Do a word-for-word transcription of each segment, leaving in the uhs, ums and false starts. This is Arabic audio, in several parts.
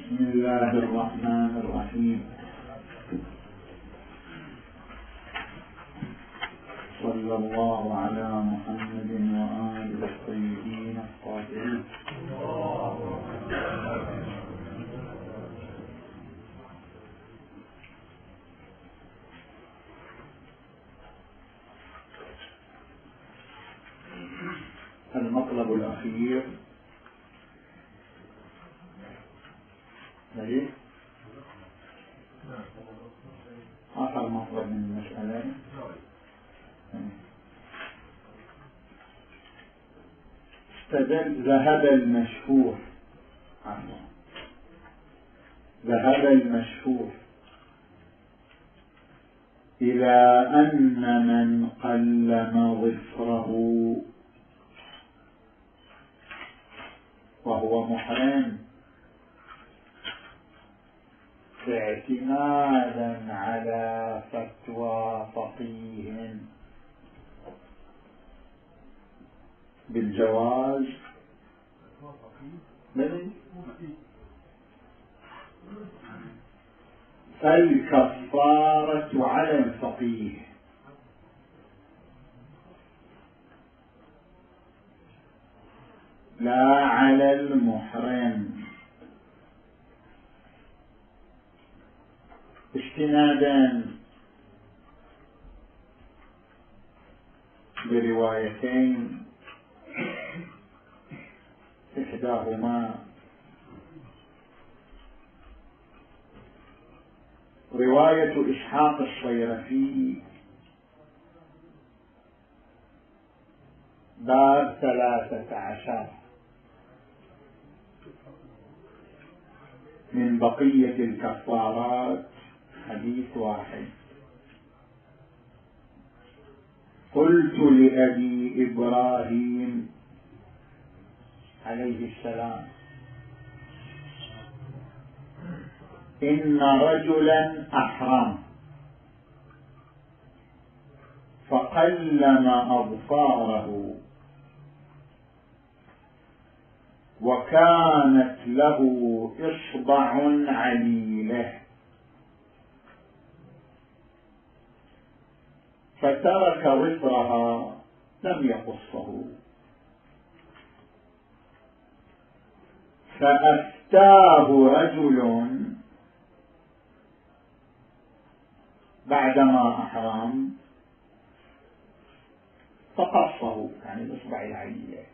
بسم الله الرحمن الرحيم. صلى الله على محمد وآله الطيبين الطاهرين. المطلب الأخير ليه؟ آخر مطلب من المسألة. استدل ذهب المشهور ذهب المشهور إلى أن من قلم ظفره وهو محرم اعتمادا على فتوى فقيه بالجواز فالكفارة على الفقيه لا على المحرم، استنادا بروايتين إحداهما رواية إسحاق الصيرفي باب ثلاثة عشر من بقية الكفارات حديث واحد. قلت لأبي إبراهيم عليه السلام إن رجلا أحرم فقلم أظفاره وكانت له إصبع عليلة فترك وفرها لم يقصه، فأفتاه رجل بعدما أحرم فقصه، يعني الإصبع العليلة،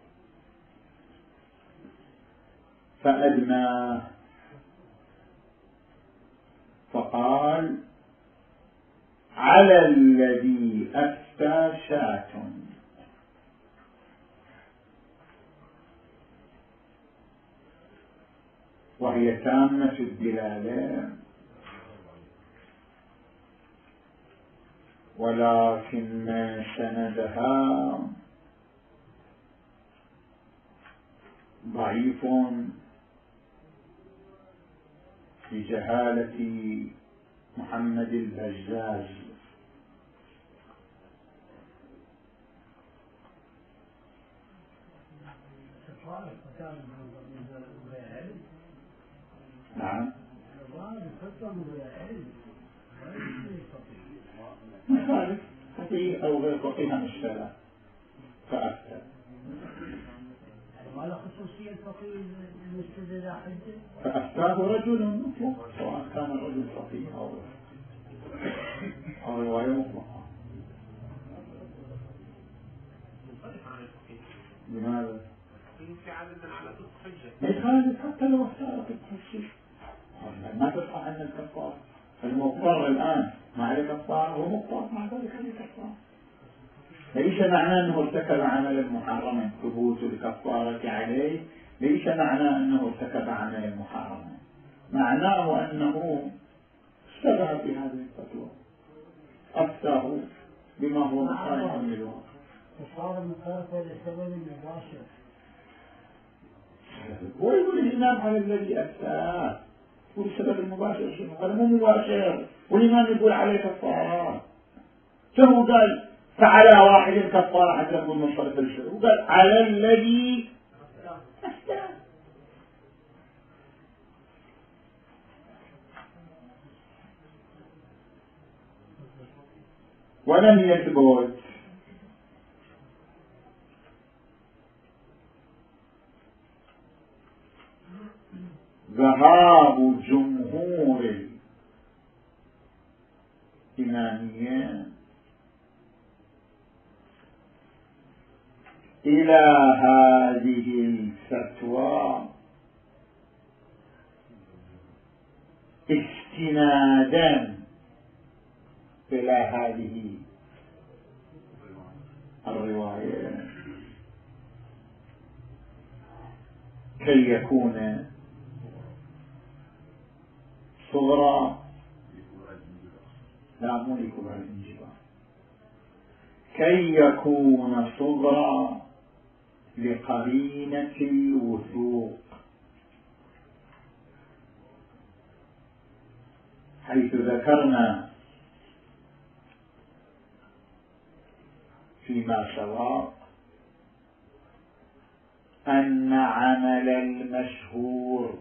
فأدناه فقال على الذي أفتى شاة، وهي تامة الدلالة ولكن سندها ضعيف لجهالة محمد البزاز. نعم ما فقيه أو غير فقيه عن الشرع فأفتى فأفتاه رجل مطلق، سواء كان الرجل فقيه أو أو رواية مطلقة. لماذا؟ ما يخالف حتى لو اختارت الحجة ما ترفع عن الكفار. المضطر الآن ما عليه كفار، هو مضطر مع ذلك عليه كفار. ليس معناه أنه ارتكب عملا محرما ثبوت الكفارة عليه، ليس معناه أنه ارتكب عملا محرما، معناه أنه اشتبه بهذه الفتوى أفتاه بما هو محرم منه. فصار مخالفة لسبب مباشر. هو يقول الإمام على الذي أفتاه، يقول السبب المباشر شنو؟ قال مو مباشر، والإمام يقول عليه كفارة. ثم قال فعلى واحد كفارة حتى يقول مصرف الشر، وقال على الذي أفتاه. ولم يثبت ذهاب جمهور الإمامية إلى هذه الفتوى استنادا إلى هذه الرواية كي يكون صغرى، لا مو لكبرى الانجبار، كي يكون صغرى لقرينة الوثوق، حيث ذكرنا فيما سبق أن عمل المشهور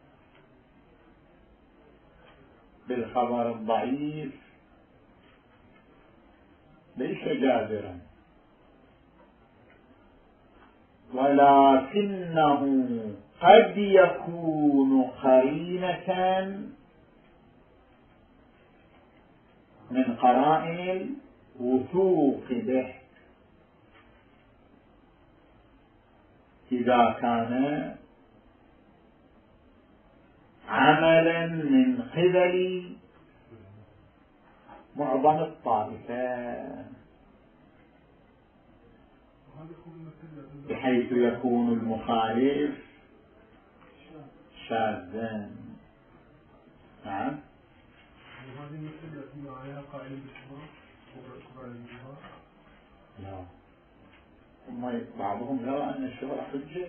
بالخبر الضعيف ليس جابرا، ولكنه قد يكون قرينة من قرائن الوثوق به إذا كان عملا من قبل معظم الطائفة، بحيث يكون المخالف شاذا. نعم. لا، هم بعضهم يرى أن الشهرة حجة،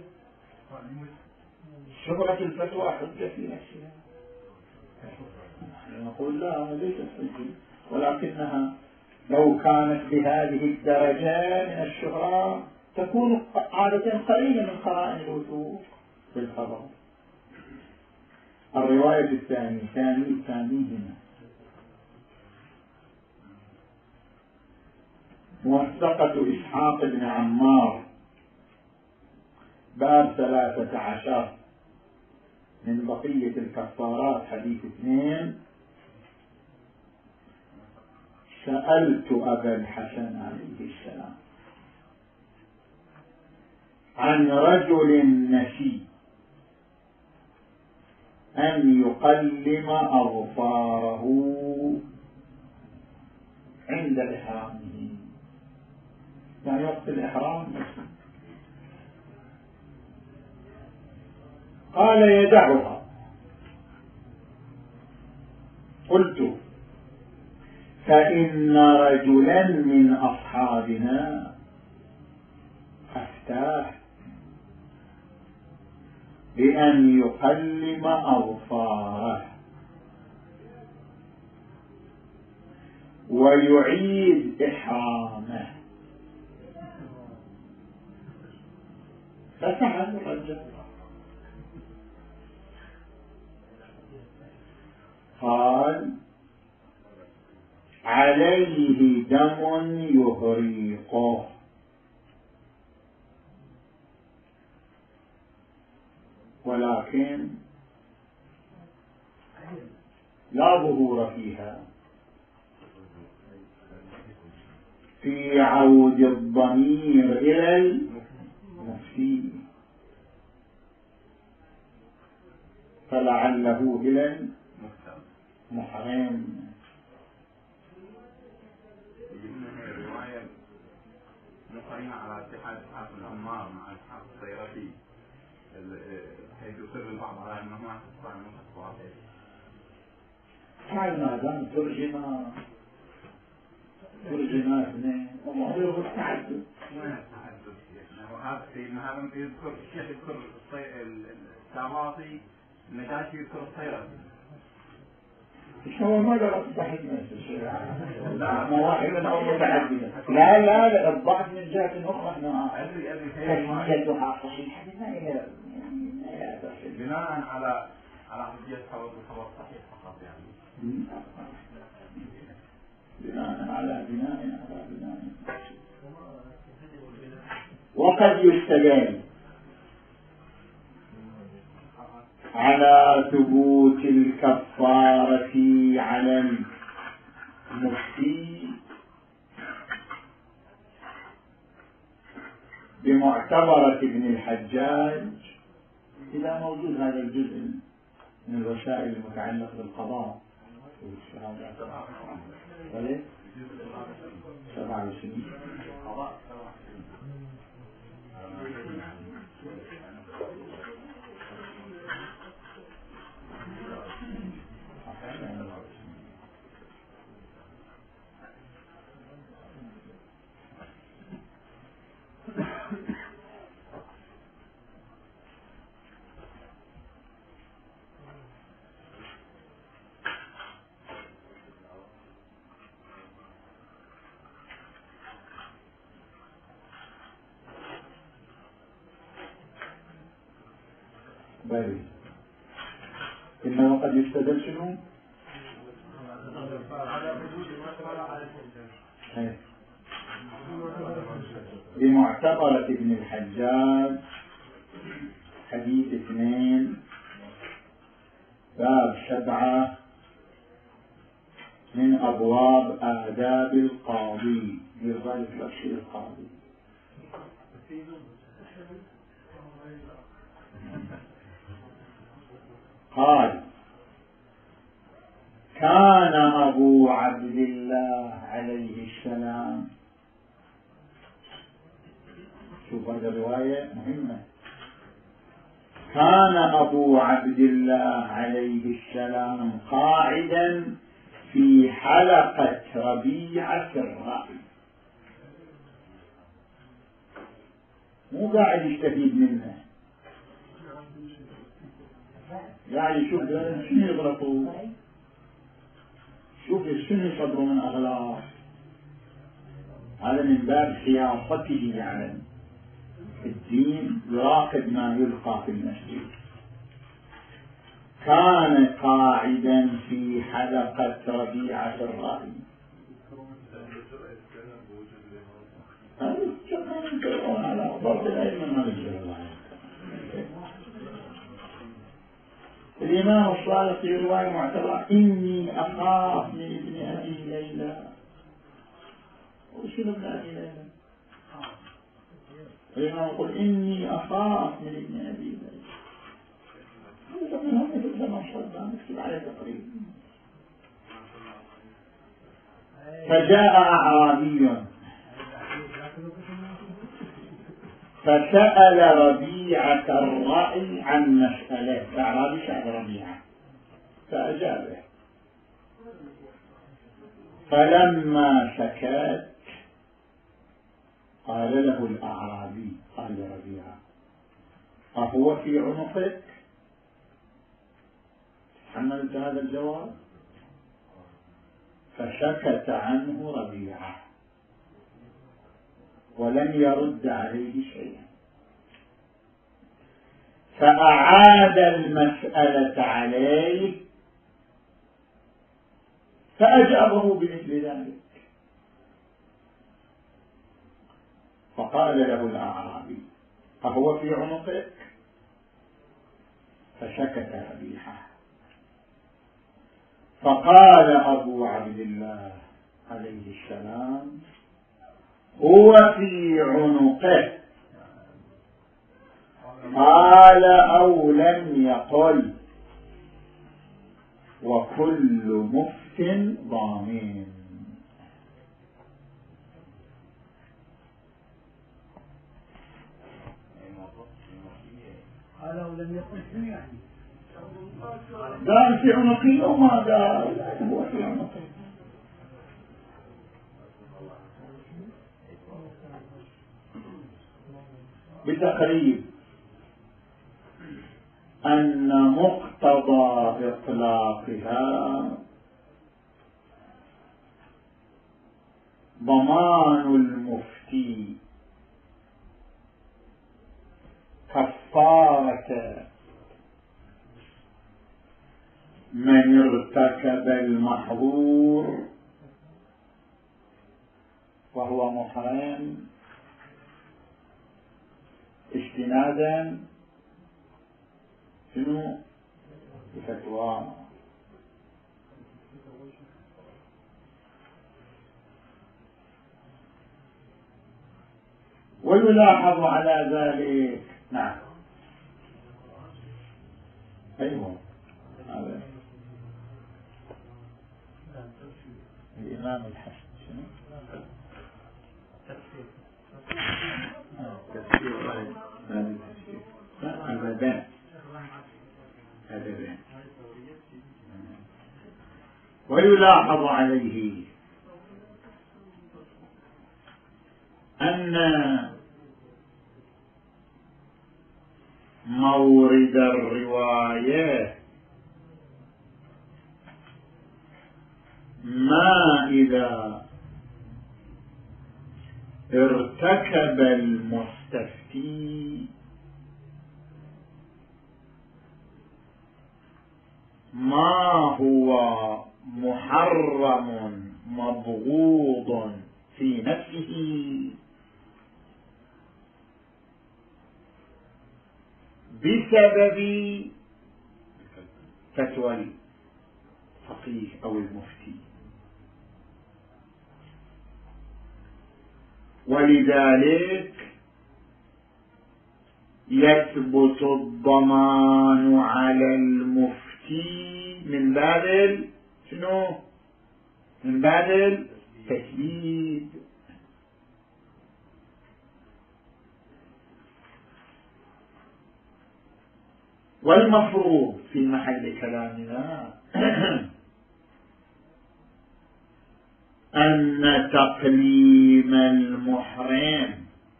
شهرة الفتوى حجة في نفسها، نقول لا ليست حجة، ولكنها لو كانت بهذه الدرجة من الشهرة تكون عادة قليلة من قرائن الوثوق بالخبر. الرواية الثانية ثاني ثانيهما موثقة إسحاق بن عمار باب ثلاثة عشر من بقية الكفارات حديث اثنين. سألت أبا الحسن عليه السلام عن رجل نسي أن يقلم أظفاره عند إحرامه، يعني وقت الإحرام، قال يدعها. قلت فإن رجلا من أصحابنا أفتاه بأن يقلم أظفاره ويعيد إحرامه، فسأل الرجل قال عليه دم يهريقه، ولكن لا ظهور فيها في عود الضمير إلى المفتي، فلعله إلى المحرم. الرواية مقارنة على اتحاد إسحاق بن عمار مع إسحاق الصيرفي حيث يصر البعض على أنهما تقطع المتقطعات. فعل ما دام ترجم ترجم اثنين وما هو التعدد. وين التعدد؟ وهذا سيدنا هذا يذكر الشيخ يذكر الساباطي، النجاشي يذكر الصيرفي. هو ماذا أصبح الناس مواهب أو متعددة؟ لا لا لا، الضعف من جهة أخرى تسميتها صحيحة بناء على على حجية خبر الخبر صحيح فقط، يعني بناء على بناء وقد يستدل على ثبوت الكفارة على المفتي بمعتبرة ابن الحجاج إذا موجود هذا الجزء من الوسائل المتعلقة بالقضاء سبعة وسنين باري إنه قد يستدل شنو بمعتبرة ابن الحجاج حديث اثنين باب سبعة من أبواب آداب القاضي يرغب تفسير القاضي. قال كان أبو عبد الله عليه السلام، شوف هذه الرواية مهمة، كان أبو عبد الله عليه السلام قاعدا في حلقة ربيعة الرأي، مو قاعد يستفيد منه، يعني شوف شنو يغلطوا، شوف شنو يصدروا من أغلاط، هذا من باب سياسته يعني الدين، يراقب ما يلقى في المسجد. كان قاعدا في حلقة ربيعة الرأي، على ضرب العلم ما نجد. الإمام الصادق في رواية معتبرة إني أخاف من ابن أبي ليلى. وشنو ابن أبي ليلى؟ الإمام يقول إني أخاف من ابن أبي ليلى. منهم مثل زمان صدام نكتب عليه تقريبا. فجاء أعرابي فسأل ربيعة الرأي عن مسألة، الأعرابي سأل ربيعة فأجابه، فلما سكت قال له الأعرابي، قال ربيعة أهو في عنقك؟ تحملت هذا الجواب؟ فسكت عنه ربيعة ولم يرد عليه شيئا، فأعاد المسألة عليه فأجابه بمثل ذلك، فقال له الأعرابي أهو في عنقك؟ فسكت ربيعة، فقال أبو عبد الله عليه السلام هو في عنقه، قال أو لم يقل وكل مفت ضامن. قال أو لم يقل شنو يعني؟ قال في عنقه أو ما قال هو في عنقه، بتقريب أن مقتضى إطلاقها ضمان المفتي كفارة من ارتكب المحظور وهو محرم استنادا شنو بفتوى. ويلاحظ على ذلك نعم أيوه هذا الإمام الحسن شنو تفسير هذا التفسير هذا بين هذا بين. ويلاحظ عليه أن مورد الرواية ما إذا ارتكب المستفتي ما هو محرم مبغوض في نفسه بسبب فتوى الفقيه أو المفتي، ولذلك يثبت الضمان على المفتي من باب شنو؟ من باب التشديد. والمفروض في محل كلامنا أن تقليم المحرم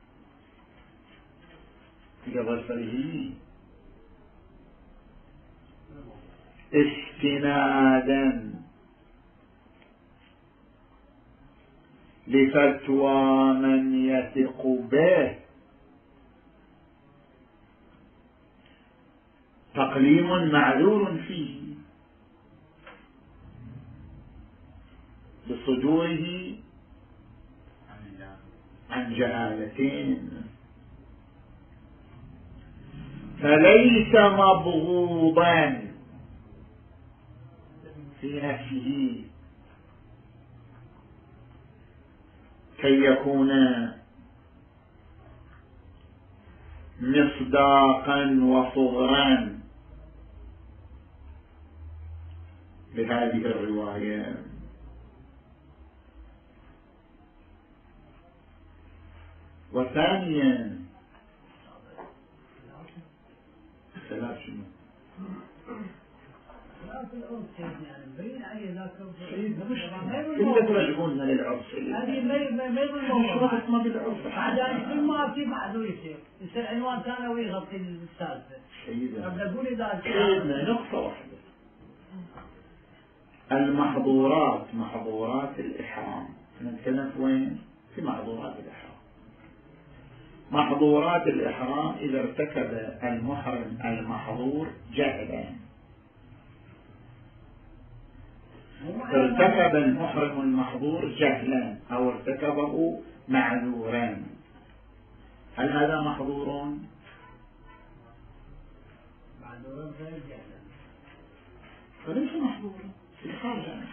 في ظفره استنادا لفتوى من يثق به تقليم معذور فيه بصدوره عن جهالتين، فليس مبغوضا في نفسه كي يكون مصداقا وصغرا لهذه الرواية. وثانيا ثلاث شنو سيدنا مش كل ترجعوننا للعرس هذه ما ما يضمن ما بالعرس عاد كل ما في معذور يصير يصير عنوان ثاني ويغطي الثالثة. سيدنا قبل أقول إذا سيدنا نقطة واحدة، المحظورات محظورات الإحرام نتكلم في وين؟ في محظورات الإحرام. محظورات الإحرام إذا ارتكب المحرم المحظور جاهلا، ارتكب المحرم المحظور جهلا أو ارتكبه معذورا، هل هذا محظور؟ معذور غير جهلا فليس محظورا في خارج عن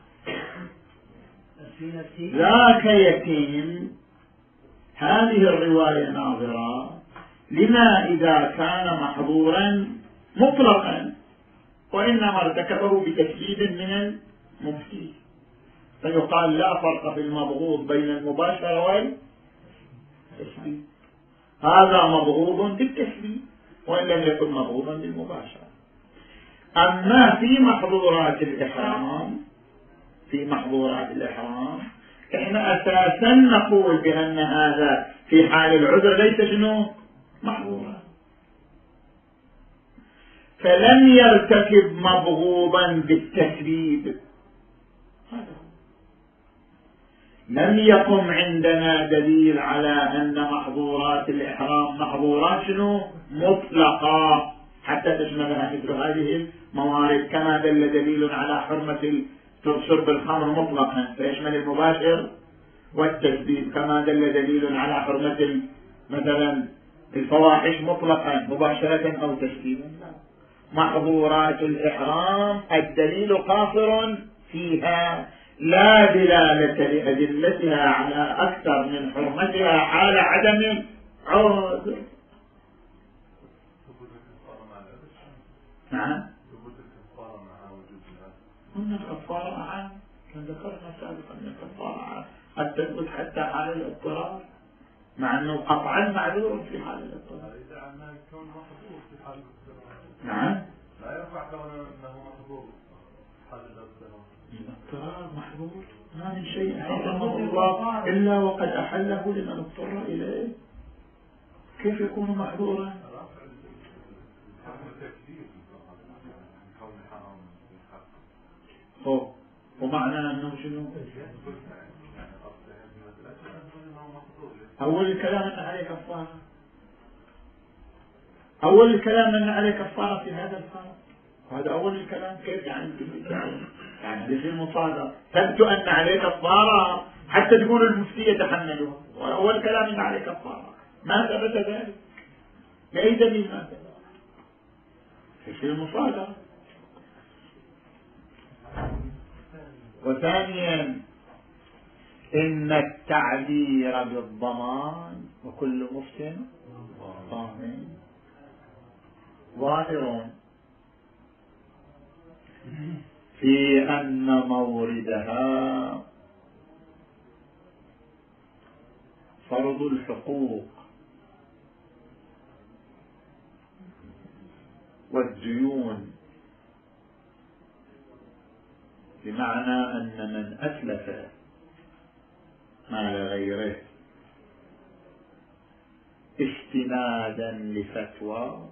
الحكم. ذاك يتيم. هذه الرواية ناظرة لما إذا كان محظورا مطلقا وإنما ارتكبه بتشديد من المفتي، فيقال لا فرق في المبغوض بين المباشرة والتشديد، هذا مبغوض بالتشديد وإن لم يكن مبغوضا بالمباشرة. أما في محظورات الإحرام في محظورات الإحرام إحنا أساسا نقول بأن هذا في حال العذر ليس شنو محظورا، فلم يرتكب مبغوضا بالتشديد، لم يقم عندنا دليل على أن محظورات الإحرام محظورات شنو مطلقة حتى تشملها مثل هذه الموارد، كما دل دليل على حرمة شرب الخمر مطلقا فيشمل المباشر والتشديد، كما دل دليل على حرمة مثلا الفواحش مطلقا مباشرة أو تشبيها. محظورات الإحرام الدليل قاصر فيها، لا دلالة لأدلتها على أكثر من حرمتها حال عدم عذر. نعم هنا الكفارة عام، كان ذكرنا سابقا أن الكفارة عام قد تثبت حتى حال الاضطرار، مع أنه قطعا معذور في حال الاضطرار. نعم لا يرفع كونه أنه محظور حال الاضطرار. الاضطرار محظور، ما من شيء حرمه الله إلا وقد أحله لمن اضطر إليه، كيف يكون محظورا؟ هو ومعنى أنه شنو؟ أول الكلام أن عليه كفارة، أول الكلام أن عليه كفارة في هذا الفرق، وهذا أول الكلام. كيف يعني يعني في المصادرة ثبت أن عليه كفارة حتى تقول المفتي يتحملها، وأول الكلام أن عليه كفارة، ما ثبت ذلك بأي دليل؟ ما ثبت في المصادرة. وثانيا إن التعبير بالضمان وكل مفتن ضامن ظاهر في أن موردها فرض الحقوق والديون، بمعنى أن من أتلف مال غيره استنادا لفتوى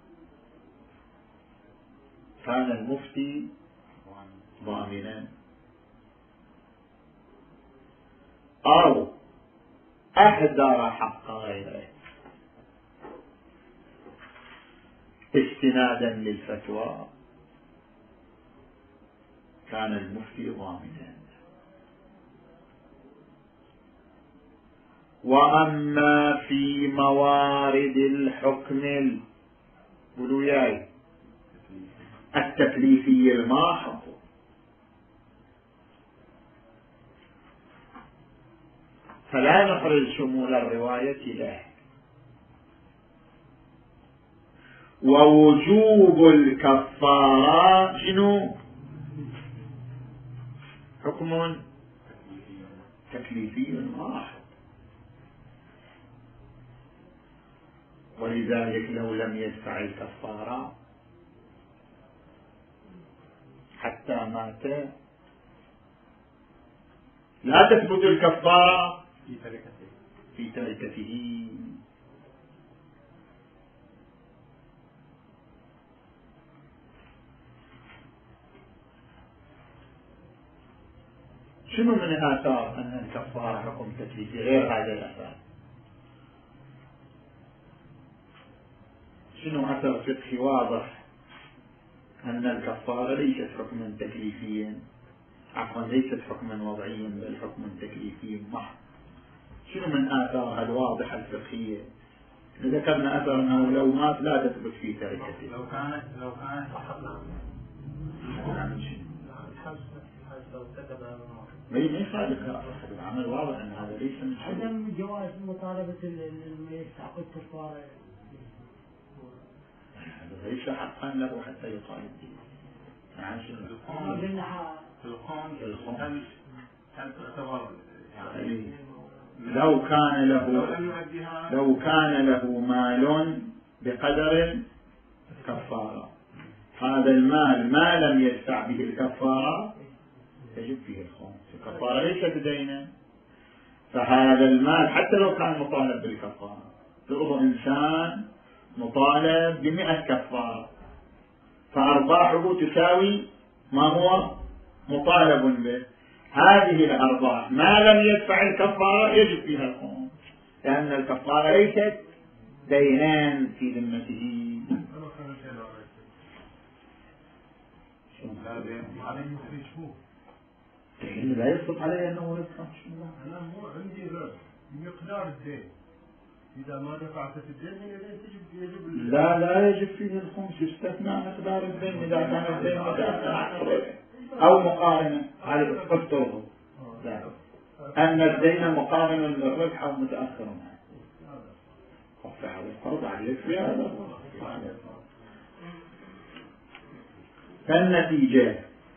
كان المفتي ضامنا، أو أهدر حق غيره استنادا للفتوى كان المفتي ضامنا. وأما في موارد الحكم الولاية التكليفي الماحظ فلا نحرز شمول الرواية له، ووجوب الكفارة شنو؟ حكم تكليفي ماحظ، ولذلك لو لم يدفع الكفارة حتى مات لا تثبت الكفارة في تركته في تركته. شنو من آثار أن الكفارة حكم تكليفي غير هذا الأثر؟ شنو أثر فقهي واضح أن الكفارة ليست حكما تكليفيا، عفوا ليست حكما وضعيا بل حكما تكليفيا محض؟ شنو من آثارها الواضحة الفقهية؟ ذكرنا أثر أنه لو مات لا تثبت في تركته. لو كانت لو كانت أخذنا نعم شنو؟ الحبس لو كتب ما يخالف صاحب العمل، واضح أن هذا ليس من شيء. عدم جواز مطالبة الميت حق الكفارة هذا ليس حقا له حتى يطالب به. نعم شنو؟ الخون هل هل تعتبر يعني لو كان له لو كان له مال بقدر الكفارة، هذا المال ما لم يدفع به الكفارة يجب فيه الخمس، الكفارة ليست دينا، فهذا المال حتى لو كان مطالب بالكفارة، فرض إنسان مطالب بمئة كفارة فأرباحه تساوي ما هو مطالب به، هذه الأرباح ما لم يدفع الكفارة يجب فيها الخمس، لأن الكفارة ليست دينان في ذمته. دين لا يسقط عليه أنه يدفع. أنا مو عندي مقدار الدين إذا ما دفعت في الدين يجب يجب لا لا يجب فيه الخمس، يستثنى مقدار الدين إذا كان الدين متأخر عن الربح أو مقارنة هذا افترضوا أن الدين مقارن للربح أو متأخر عنه خف على الفرض عليك في هذا. فالنتيجة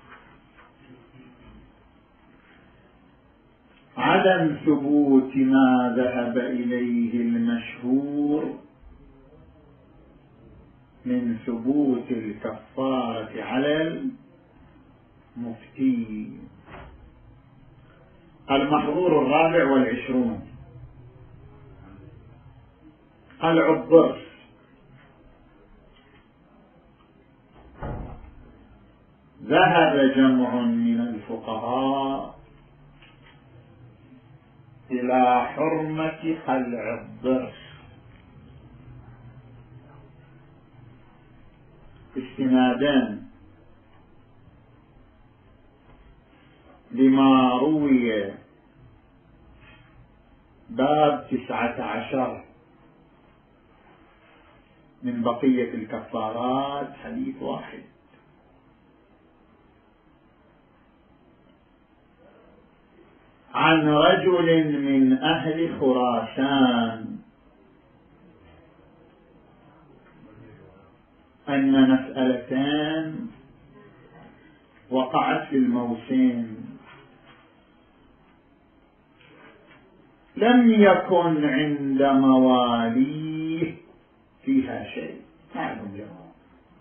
عدم ثبوت ما ذهب إليه المشهور من ثبوت الكفارة على المفتي. المحظور الرابع والعشرون العبر. ذهب جمع من الفقهاء إلى حرمة خلع الضرس استنادا لما روي باب تسعة عشر من بقية الكفارات حديث واحد عن رجل من أهل خراسان أن مسألتان وقعت في الموسم لم يكن عند مواليه فيها شيء. معلوم جماعة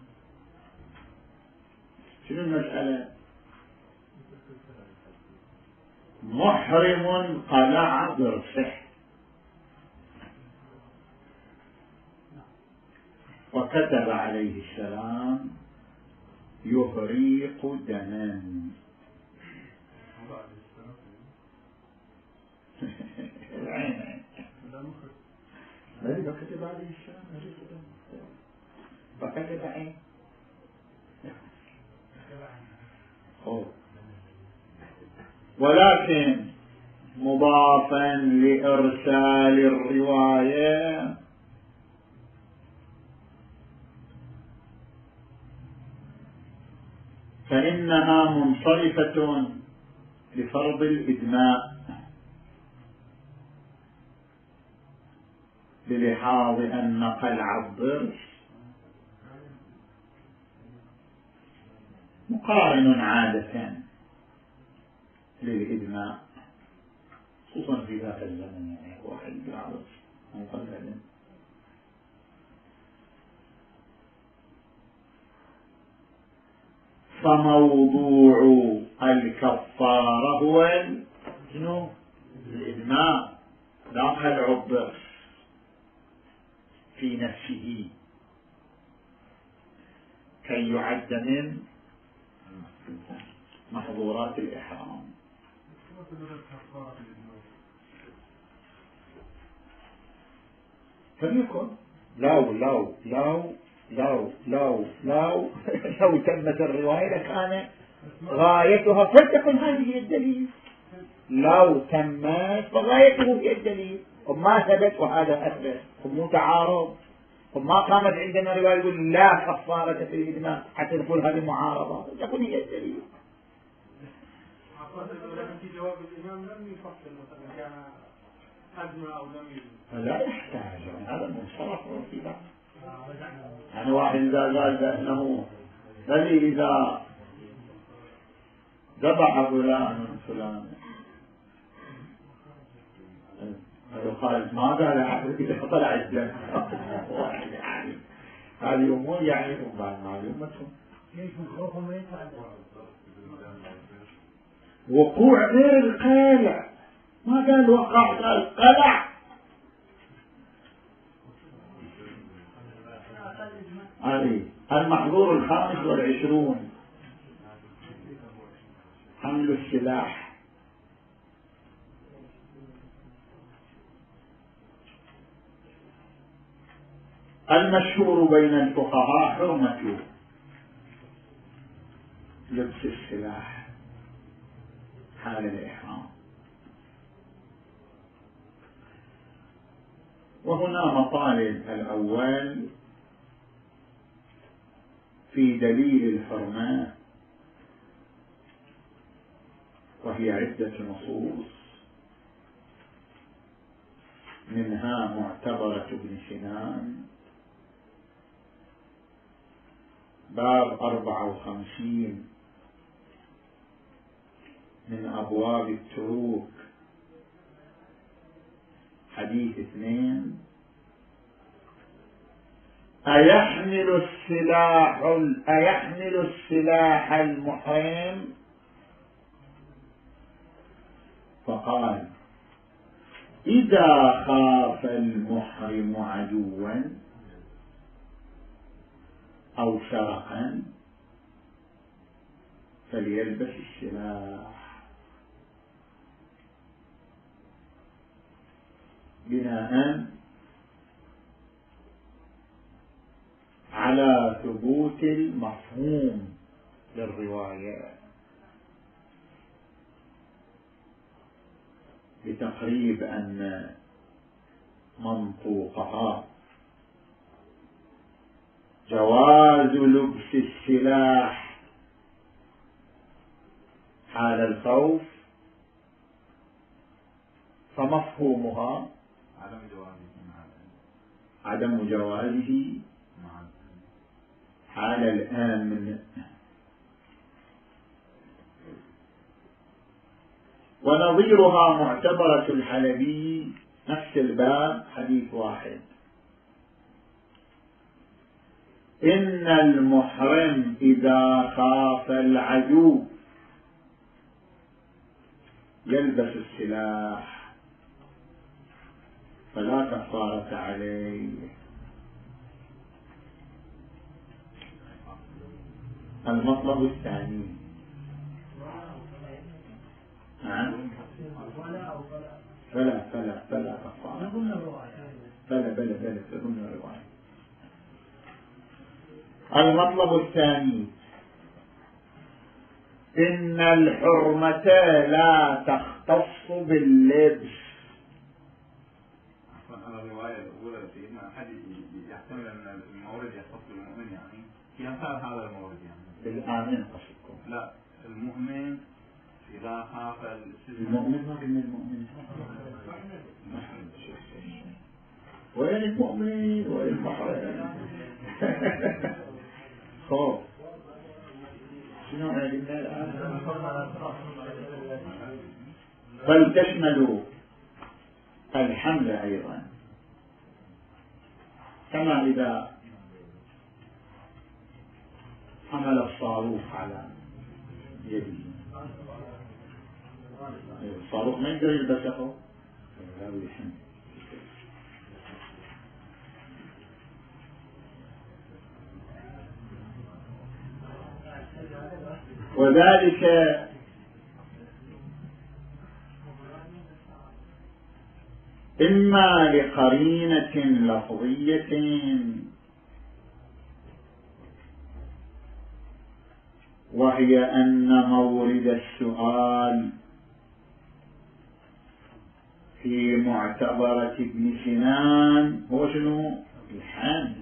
شنو المسألة؟ محرم قلع ضرسه وكتب عليه السلام يهريق دما. العين الذي كتب عليه السلام يهريق دما فكتب عين. ولكن مضافا لإرسال الرواية فإنها منصرفة لفرض الإدماء بلحاظ أن قلع الضرس مقارن عادة للإدماء خصوصا في ذاك الزمن. يعني واحد يعرف مقلل. فموضوع الكفارة هو الإدماء لا قلع الضرس في نفسه كي يعد من محظورات الإحرام. فليكن لو لو لو لو لو لو لو تمت الرواية لكان غايتها فلتكن هذه الدليل. لو تمت فغايته هي الدليل وما ثبت وهذا أثبت ومتعارض وما قامت عندنا رواية يقول لا كفارة في الإدماء حتى نقول هذه معارضة تكون هي الدليل. لكن في جواب الإمام لم يفصل مثلا كان أدنى أو لم يجب. لا يحتاج هذا منصرف في بعض. يعني واحد إذا قال بأنه بل إذا ذبح فلان فلان قال ما قال أحد إذا طلع الدم واحد يعني هذه أمور يعني بعد معلومتهم وقوع غير القلع. ما قال وقع قال قلع. هذه المحظور الخامس والعشرون حمل السلاح. المشهور بين الفقهاء حرمة لبس السلاح حال الإحرام. وهنا مطالب. الأول في دليل الحرمة، وهي عدة نصوص، منها معتبرة ابن سنان باب أربعة وخمسين من أبواب التروك حديث اثنين: أيحمل السلاح أيحمل السلاح المحرم؟ فقال: إذا خاف المحرم عدوا أو شرقا فليلبس السلاح، بناء على ثبوت المفهوم للرواية بتقريب أن منطوقها جواز لبس السلاح حال الخوف، فمفهومها عدم جوازه عدم جوازه حال الآمن. ونظيرها معتبرة الحلبي نفس الباب حديث واحد: إن المحرم إذا خاف العدو يلبس السلاح فلا كفارة عليه. المطلب الثاني: نعم فلا فلا فلا كفارة فلا بلا بلا ضمن الرواية. المطلب الثاني: إن الحرمة لا تختص باللبس. الرواية الأولى سيدنا أحد يحتمل أن المورد يختص بالمؤمن، يعني في أمثال هذا المورد يعني بالآمن قصدكم؟ لا، المؤمن إذا خاف المؤمن ما قلنا المؤمن. وين المؤمن وين المحرم؟ خوف شنو قلنا الآن؟ بل تشمل الحمل أيضا، كما إذا حمل الصاروخ على يده، الصاروخ ما يقدر يلبسه لا يحمل. وذلك إما لقرينة لفظية، وهي أن مورد السؤال في معتبرة ابن سنان هو شنو؟ الحمل.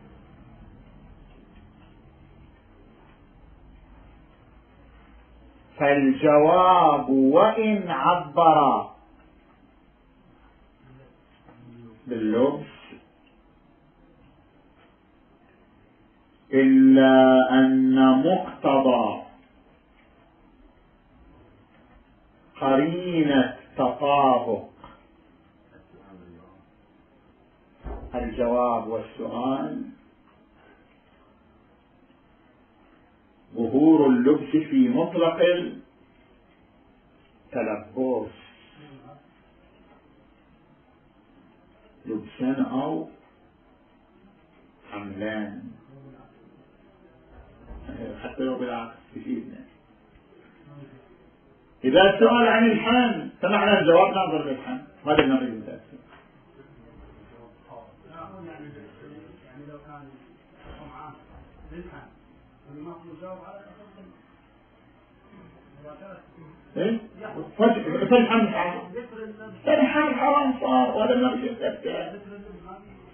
فالجواب وإن عبر باللبس إلا أن مقتضى قرينة تطابق الجواب والسؤال ظهور اللبس في مطلق التلبس، لبسان أو حملان، حتى لو بالعكس تفيدنا. إذا السؤال عن الحمل فمعنى الجواب ناظر للحمل، هذا النظر المتأثر. يعني لو كان طمعان للحمل فلما نجاوب على ايه فالحمل حرام، فالحمل حرام صار وهذا ما بيجوز أبدا.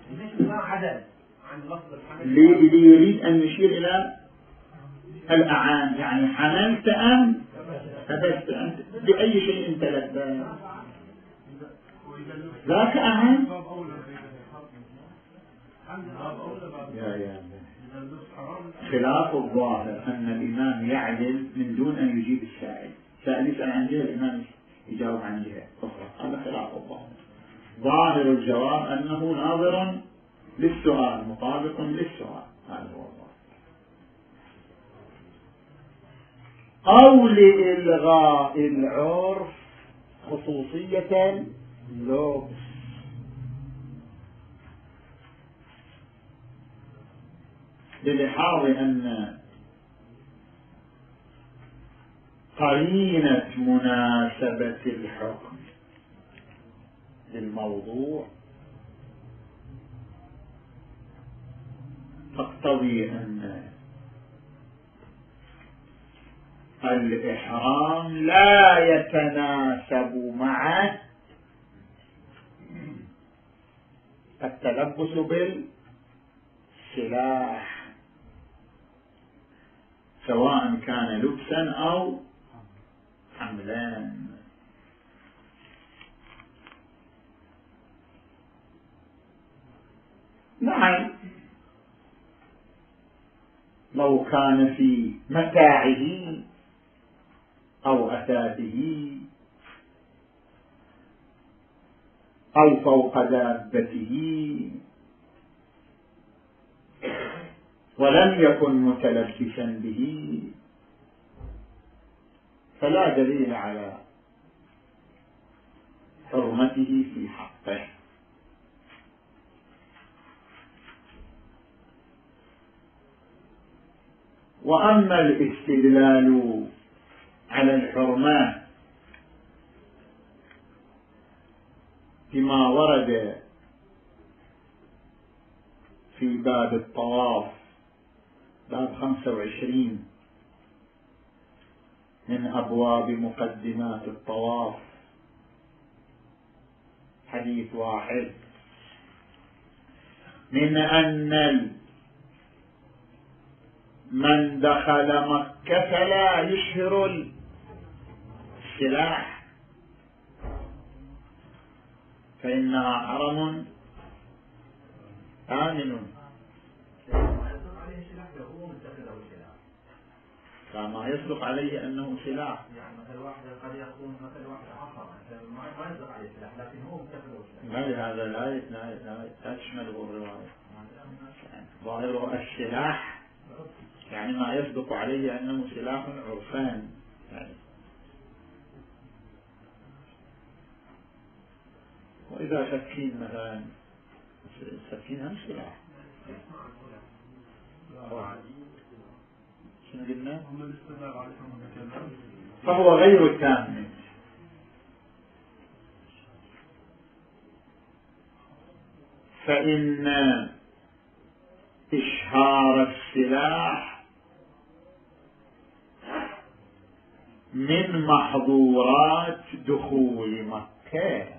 مش ما عدل عن لفظ الحمل ليريد أن يشير إلى الأعان، يعني حملت أم حبست أنت بأي شيء تلبى ذاك أعان. يا يا خلاف الظاهر أن الإمام يعدل من دون أن يجيب السائل. سائل يسأل عن جهة الإمام يجاوب عن جهة أخرى، هذا خلاف الظاهر. ظاهر الجواب أنه ناظر للسؤال مطابق للسؤال، هذا هو الظاهر. أو لإلغاء العرف خصوصية اللبس، للحاظ أن قرينة مناسبة الحكم للموضوع تقتضي أن الإحرام لا يتناسب معه التلبس بالسلاح، سواء كان لبسا أو حملان. نعم لو كان في متاعه أو أثاثه أو فوق دابته ولم يكن متلبسا به فلا دليل على حرمته في حقه. وأما الاستدلال على الحرمة بما ورد في باب الطواف باب خمسة وعشرين من أبواب مقدمات الطواف، حديث واحد من أن من دخل مكة لا يشهر السلاح فإنها حرم آمن. فما يصدق عليه أنه سلاح، يعني مثل واحد قد يكون مثل واحد آخر ما يصدق عليه سلاح لكن هو متخذه سلاح. لا هذا لا لا لا تشمله الرواية. ظاهره السلاح يعني ما يصدق عليه أنه سلاح عرفان يعني. وإذا سكين مثلا السكين هم سلاح. شنو قلنا؟ فهو غير تام. فإن إشهار السلاح من محظورات دخول مكة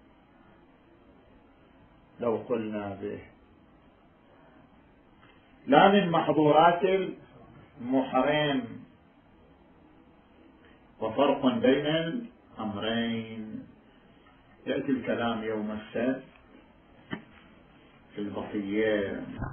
لو قلنا به، لا من محظورات المحرم. وفرق بين الأمرين يأتي الكلام يوم السبت في البقية.